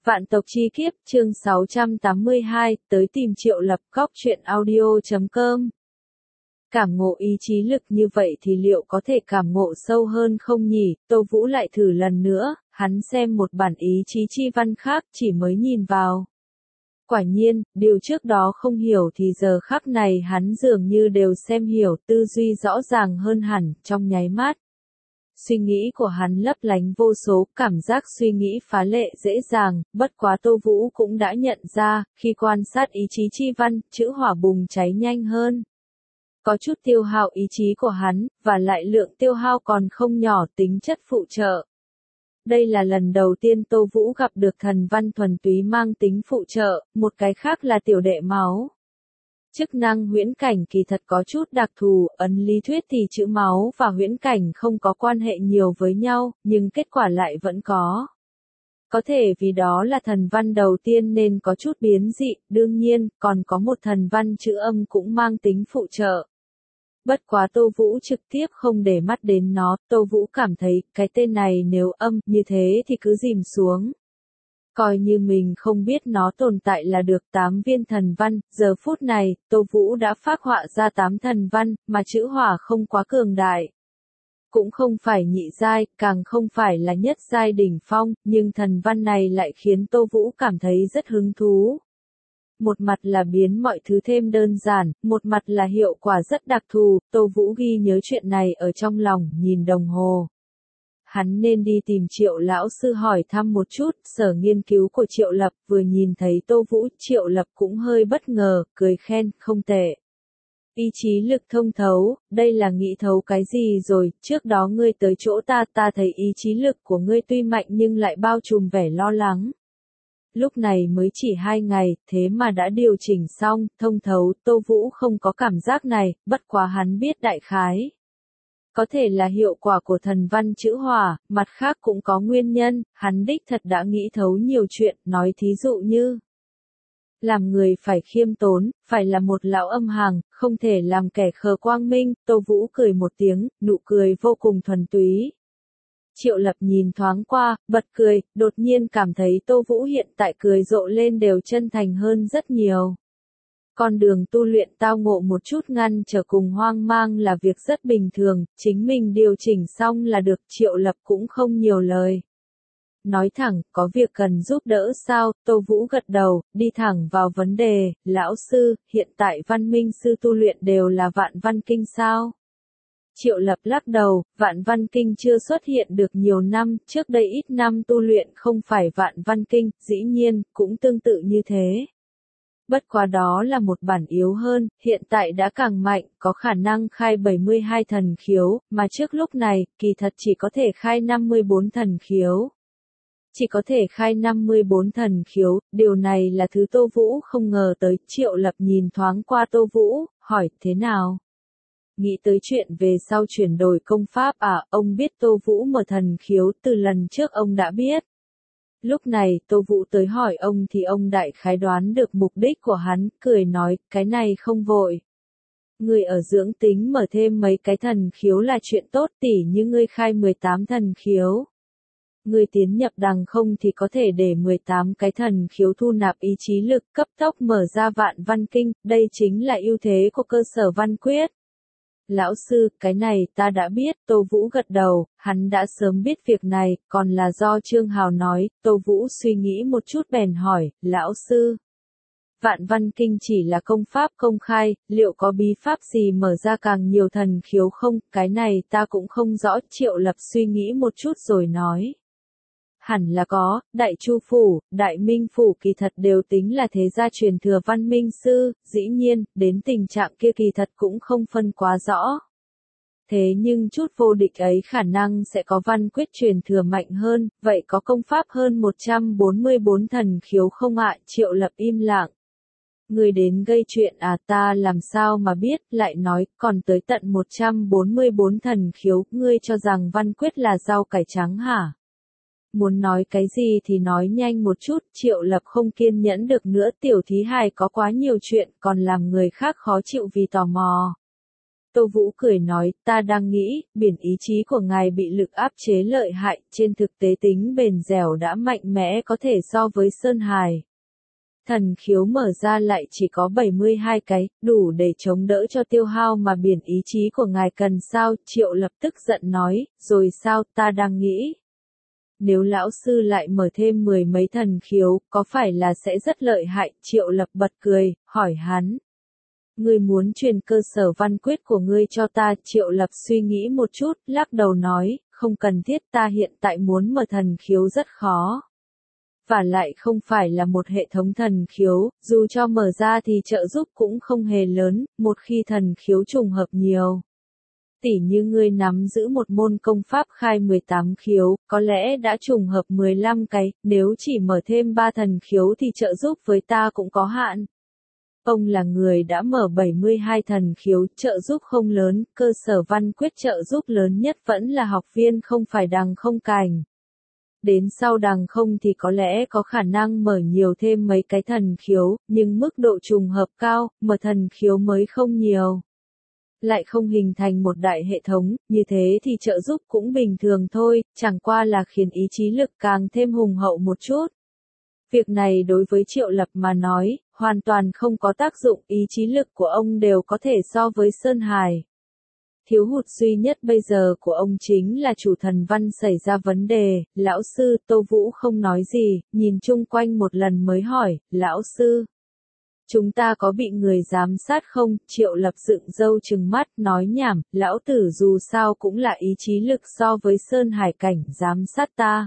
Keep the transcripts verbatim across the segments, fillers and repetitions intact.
Vạn tộc chi kiếp, chương sáu trăm tám mươi hai, tới tìm Triệu Lập, góc truyện audio chấm com. Cảm ngộ ý chí lực như vậy thì liệu có thể cảm ngộ sâu hơn không nhỉ? Tô Vũ lại thử lần nữa, hắn xem một bản ý chí chi văn khác, chỉ mới nhìn vào. Quả nhiên, điều trước đó không hiểu thì giờ khắc này hắn dường như đều xem hiểu, tư duy rõ ràng hơn hẳn, trong nháy mắt. Suy nghĩ của hắn lấp lánh vô số, cảm giác suy nghĩ phá lệ dễ dàng, bất quá Tô Vũ cũng đã nhận ra, khi quan sát ý chí chi văn, chữ hỏa bùng cháy nhanh hơn. Có chút tiêu hao ý chí của hắn, và lại lượng tiêu hao còn không nhỏ, tính chất phụ trợ. Đây là lần đầu tiên Tô Vũ gặp được thần văn thuần túy mang tính phụ trợ, một cái khác là tiểu đệ máu. Chức năng huyễn cảnh kỳ thật có chút đặc thù, ấn lý thuyết thì chữ máu và huyễn cảnh không có quan hệ nhiều với nhau, nhưng kết quả lại vẫn có. Có thể vì đó là thần văn đầu tiên nên có chút biến dị, đương nhiên, còn có một thần văn chữ âm cũng mang tính phụ trợ. Bất quá Tô Vũ trực tiếp không để mắt đến nó, Tô Vũ cảm thấy, cái tên này nếu âm như thế thì cứ dìm xuống. Coi như mình không biết nó tồn tại là được tám viên thần văn, giờ phút này, Tô Vũ đã phác họa ra tám thần văn, mà chữ hỏa không quá cường đại. Cũng không phải nhị giai, càng không phải là nhất giai đỉnh phong, nhưng thần văn này lại khiến Tô Vũ cảm thấy rất hứng thú. Một mặt là biến mọi thứ thêm đơn giản, một mặt là hiệu quả rất đặc thù, Tô Vũ ghi nhớ chuyện này ở trong lòng, nhìn đồng hồ. Hắn nên đi tìm Triệu lão sư hỏi thăm một chút, sở nghiên cứu của Triệu Lập, vừa nhìn thấy Tô Vũ, Triệu Lập cũng hơi bất ngờ, cười khen, không tệ. Ý chí lực thông thấu, đây là nghĩ thấu cái gì rồi, trước đó ngươi tới chỗ ta, ta thấy ý chí lực của ngươi tuy mạnh nhưng lại bao trùm vẻ lo lắng. Lúc này mới chỉ hai ngày, thế mà đã điều chỉnh xong, thông thấu, Tô Vũ không có cảm giác này, bất quá hắn biết đại khái. Có thể là hiệu quả của thần văn chữ hỏa, mặt khác cũng có nguyên nhân, hắn đích thật đã nghĩ thấu nhiều chuyện, nói thí dụ như làm người phải khiêm tốn, phải là một lão âm hàng, không thể làm kẻ khờ quang minh, Tô Vũ cười một tiếng, nụ cười vô cùng thuần túy. Triệu Lập nhìn thoáng qua, bật cười, đột nhiên cảm thấy Tô Vũ hiện tại cười rộ lên đều chân thành hơn rất nhiều. Con đường tu luyện tao ngộ một chút ngăn trở cùng hoang mang là việc rất bình thường, chính mình điều chỉnh xong là được, Triệu Lập cũng không nhiều lời. Nói thẳng, có việc cần giúp đỡ sao, Tô Vũ gật đầu, đi thẳng vào vấn đề, lão sư, hiện tại văn minh sư tu luyện đều là vạn văn kinh sao? Triệu Lập lắc đầu, vạn văn kinh chưa xuất hiện được nhiều năm, trước đây ít năm tu luyện không phải vạn văn kinh, dĩ nhiên, cũng tương tự như thế. Bất quá đó là một bản yếu hơn, hiện tại đã càng mạnh, có khả năng khai bảy mươi hai thần khiếu, mà trước lúc này, kỳ thật chỉ có thể khai năm mươi bốn thần khiếu. Chỉ có thể khai năm mươi bốn thần khiếu, điều này là thứ Tô Vũ không ngờ tới, Triệu Lập nhìn thoáng qua Tô Vũ, hỏi, thế nào? Nghĩ tới chuyện về sau chuyển đổi công pháp à, ông biết Tô Vũ mở thần khiếu, từ lần trước ông đã biết. Lúc này, Tô Vũ tới hỏi ông thì ông đại khái đoán được mục đích của hắn, cười nói, cái này không vội. Người ở dưỡng tính mở thêm mấy cái thần khiếu là chuyện tốt, tỉ như ngươi khai mười tám thần khiếu. Người tiến nhập đằng không thì có thể để mười tám cái thần khiếu thu nạp ý chí lực, cấp tốc mở ra vạn văn kinh, đây chính là ưu thế của cơ sở văn quyết. Lão sư, cái này ta đã biết, Tô Vũ gật đầu, hắn đã sớm biết việc này, còn là do Trương Hào nói, Tô Vũ suy nghĩ một chút bèn hỏi, lão sư. Vạn văn kinh chỉ là công pháp công khai, liệu có bí pháp gì mở ra càng nhiều thần khiếu không, cái này ta cũng không rõ, Triệu Lập suy nghĩ một chút rồi nói. Hẳn là có, Đại Chu Phủ, Đại Minh Phủ kỳ thật đều tính là thế gia truyền thừa văn minh sư, dĩ nhiên, đến tình trạng kia kỳ thật cũng không phân quá rõ. Thế nhưng chút vô địch ấy khả năng sẽ có văn quyết truyền thừa mạnh hơn, vậy có công pháp hơn một trăm bốn mươi bốn thần khiếu không ạ? Triệu Lập im lặng. Người đến gây chuyện à, ta làm sao mà biết, lại nói, còn tới tận một trăm bốn mươi bốn thần khiếu, ngươi cho rằng văn quyết là rau cải trắng hả? Muốn nói cái gì thì nói nhanh một chút, Triệu Lập không kiên nhẫn được nữa, tiểu thí hài có quá nhiều chuyện, còn làm người khác khó chịu vì tò mò. Tô Vũ cười nói, ta đang nghĩ, biển ý chí của ngài bị lực áp chế lợi hại, trên thực tế tính bền dẻo đã mạnh mẽ có thể so với Sơn Hải. Thần khiếu mở ra lại chỉ có bảy mươi hai cái, đủ để chống đỡ cho tiêu hao mà biển ý chí của ngài cần sao, Triệu Lập tức giận nói, rồi sao, ta đang nghĩ. Nếu lão sư lại mở thêm mười mấy thần khiếu, có phải là sẽ rất lợi hại, Triệu Lập bật cười, hỏi hắn. Ngươi muốn truyền cơ sở văn quyết của ngươi cho ta, Triệu Lập suy nghĩ một chút, lắc đầu nói, không cần thiết, ta hiện tại muốn mở thần khiếu rất khó. Và lại không phải là một hệ thống thần khiếu, dù cho mở ra thì trợ giúp cũng không hề lớn, một khi thần khiếu trùng hợp nhiều. Tỉ như ngươi nắm giữ một môn công pháp khai mười tám khiếu, có lẽ đã trùng hợp mười lăm cái, nếu chỉ mở thêm ba thần khiếu thì trợ giúp với ta cũng có hạn. Ông là người đã mở bảy mươi hai thần khiếu, trợ giúp không lớn, cơ sở văn quyết trợ giúp lớn nhất vẫn là học viên không phải đằng không cảnh. Đến sau đằng không thì có lẽ có khả năng mở nhiều thêm mấy cái thần khiếu, nhưng mức độ trùng hợp cao, mở thần khiếu mới không nhiều. Lại không hình thành một đại hệ thống, như thế thì trợ giúp cũng bình thường thôi, chẳng qua là khiến ý chí lực càng thêm hùng hậu một chút. Việc này đối với Triệu Lập mà nói, hoàn toàn không có tác dụng, ý chí lực của ông đều có thể so với Sơn Hải. Thiếu hụt duy nhất bây giờ của ông chính là chủ thần văn xảy ra vấn đề, lão sư, Tô Vũ không nói gì, nhìn chung quanh một lần mới hỏi, lão sư. Chúng ta có bị người giám sát không? Triệu Lập dựng râu trừng mắt, nói nhảm, lão tử dù sao cũng là ý chí lực so với Sơn Hải cảnh giám sát ta.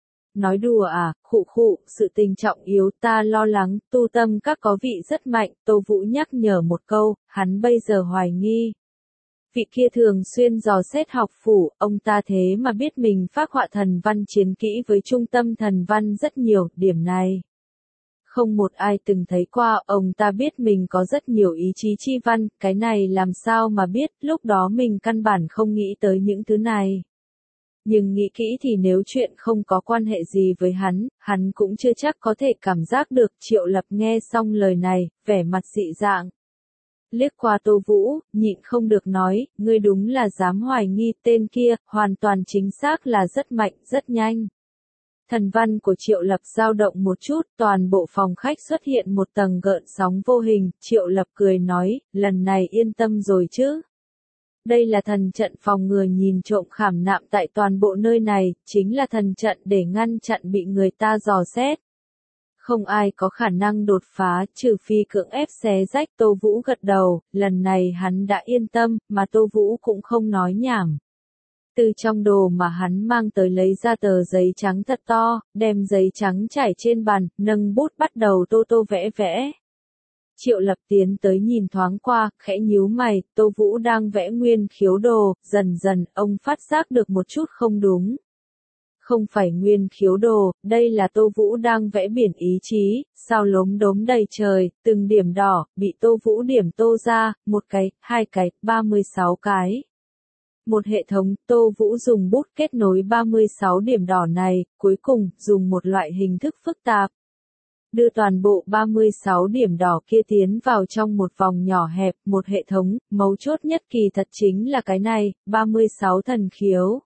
Nói đùa à, khụ khụ, sự tình trọng yếu ta lo lắng, tu tâm các có vị rất mạnh, Tô Vũ nhắc nhở một câu, hắn bây giờ hoài nghi. Vị kia thường xuyên dò xét học phủ, ông ta thế mà biết mình phác họa thần văn chiến kỹ với trung tâm thần văn rất nhiều, điểm này. Không một ai từng thấy qua, ông ta biết mình có rất nhiều ý chí chi văn, cái này làm sao mà biết, lúc đó mình căn bản không nghĩ tới những thứ này. Nhưng nghĩ kỹ thì nếu chuyện không có quan hệ gì với hắn, hắn cũng chưa chắc có thể cảm giác được. Triệu Lập nghe xong lời này, vẻ mặt dị dạng. Liếc qua Tô Vũ, nhịn không được nói, ngươi đúng là dám hoài nghi, tên kia, hoàn toàn chính xác là rất mạnh, rất nhanh. Thần văn của Triệu Lập dao động một chút, toàn bộ phòng khách xuất hiện một tầng gợn sóng vô hình, Triệu Lập cười nói, lần này yên tâm rồi chứ. Đây là thần trận phòng ngừa nhìn trộm khảm nạm tại toàn bộ nơi này, chính là thần trận để ngăn chặn bị người ta dò xét. Không ai có khả năng đột phá, trừ phi cưỡng ép xé rách. Tô Vũ gật đầu, lần này hắn đã yên tâm, mà Tô Vũ cũng không nói nhảm. Từ trong đồ mà hắn mang tới lấy ra tờ giấy trắng thật to, đem giấy trắng trải trên bàn, nâng bút bắt đầu tô tô vẽ vẽ. Triệu Lập tiến tới nhìn thoáng qua, khẽ nhíu mày, Tô Vũ đang vẽ nguyên khiếu đồ, dần dần, ông phát giác được một chút không đúng. Không phải nguyên khiếu đồ, đây là Tô Vũ đang vẽ biển ý chí, sao lốm đốm đầy trời, từng điểm đỏ, bị Tô Vũ điểm tô ra, một cái, hai cái, ba mươi sáu cái. Một hệ thống, Tô Vũ dùng bút kết nối ba mươi sáu điểm đỏ này, cuối cùng, dùng một loại hình thức phức tạp. Đưa toàn bộ ba mươi sáu điểm đỏ kia tiến vào trong một vòng nhỏ hẹp, một hệ thống, mấu chốt nhất kỳ thật chính là cái này, ba mươi sáu thần khiếu.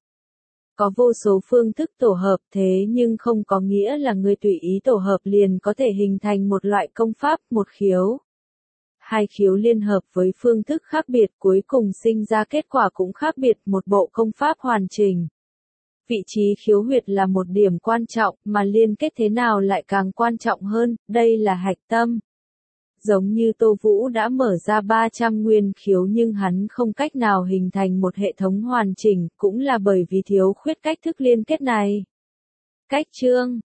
Có vô số phương thức tổ hợp thế nhưng không có nghĩa là người tùy ý tổ hợp liền có thể hình thành một loại công pháp, một khiếu. Hai khiếu liên hợp với phương thức khác biệt cuối cùng sinh ra kết quả cũng khác biệt, một bộ công pháp hoàn chỉnh. Vị trí khiếu huyệt là một điểm quan trọng, mà liên kết thế nào lại càng quan trọng hơn, đây là hạch tâm. Giống như Tô Vũ đã mở ra ba trăm nguyên khiếu nhưng hắn không cách nào hình thành một hệ thống hoàn chỉnh, cũng là bởi vì thiếu khuyết cách thức liên kết này. Cách chương